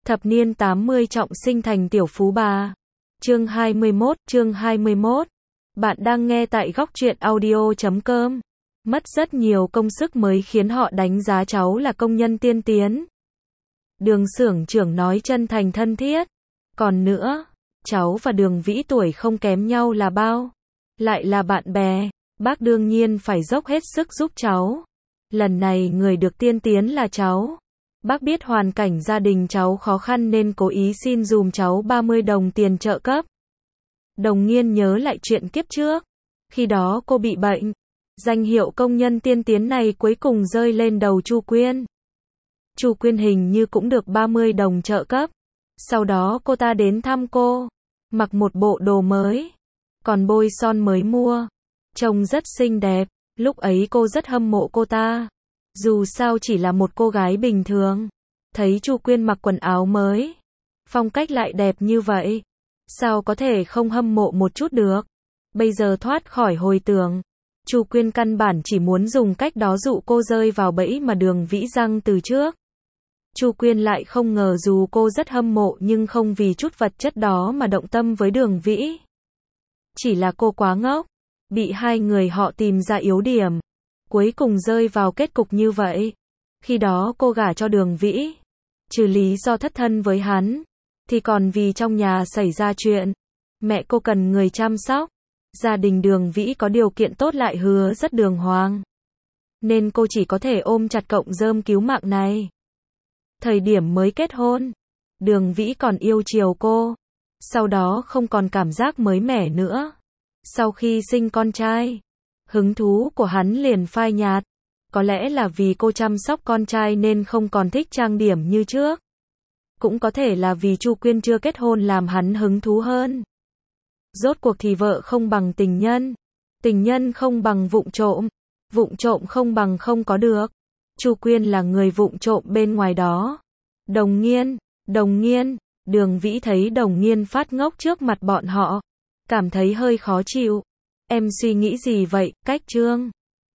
Thập niên 80 trọng sinh thành tiểu phú bà. Chương 21. Bạn đang nghe tại góc truyện audio.com. Mất rất nhiều công sức mới khiến họ đánh giá cháu là công nhân tiên tiến. Đường xưởng trưởng nói chân thành thân thiết. Còn nữa, cháu và Đường Vĩ tuổi không kém nhau là bao. Lại là bạn bè, bác đương nhiên phải dốc hết sức giúp cháu. Lần này người được tiên tiến là cháu. Bác biết hoàn cảnh gia đình cháu khó khăn nên cố ý xin dùm cháu 30 đồng tiền trợ cấp. Đồng Nghiên nhớ lại chuyện kiếp trước. Khi đó cô bị bệnh. Danh hiệu công nhân tiên tiến này cuối cùng rơi lên đầu Chu Quyên. Chu Quyên hình như cũng được 30 đồng trợ cấp. Sau đó cô ta đến thăm cô. Mặc một bộ đồ mới. Còn bôi son mới mua. Trông rất xinh đẹp. Lúc ấy cô rất hâm mộ cô ta. Dù sao chỉ là một cô gái bình thường. Thấy Chu Quyên mặc quần áo mới. Phong cách lại đẹp như vậy. Sao có thể không hâm mộ một chút được. Bây giờ thoát khỏi hồi tưởng. Chu Quyên căn bản chỉ muốn dùng cách đó dụ cô rơi vào bẫy mà Đường Vĩ giăng từ trước. Chu Quyên lại không ngờ dù cô rất hâm mộ nhưng không vì chút vật chất đó mà động tâm với Đường Vĩ. Chỉ là cô quá ngốc. Bị hai người họ tìm ra yếu điểm. Cuối cùng rơi vào kết cục như vậy. Khi đó cô gả cho Đường Vĩ. Trừ lý do thất thân với hắn. Thì còn vì trong nhà xảy ra chuyện. Mẹ cô cần người chăm sóc. Gia đình Đường Vĩ có điều kiện tốt lại hứa rất đường hoàng. Nên cô chỉ có thể ôm chặt cọng rơm cứu mạng này. Thời điểm mới kết hôn. Đường Vĩ còn yêu chiều cô. Sau đó không còn cảm giác mới mẻ nữa. Sau khi sinh con trai. Hứng thú của hắn liền phai nhạt. Có lẽ là vì cô chăm sóc con trai nên không còn thích trang điểm như trước. Cũng có thể là vì Chu Quyên chưa kết hôn làm hắn hứng thú hơn. Rốt cuộc thì vợ không bằng tình nhân. Tình nhân không bằng vụng trộm. Vụng trộm không bằng không có được. Chu Quyên là người vụng trộm bên ngoài đó. Đồng Nghiên. Đường Vĩ thấy Đồng Nghiên phát ngốc trước mặt bọn họ. Cảm thấy hơi khó chịu. Em suy nghĩ gì vậy, Cách Trương?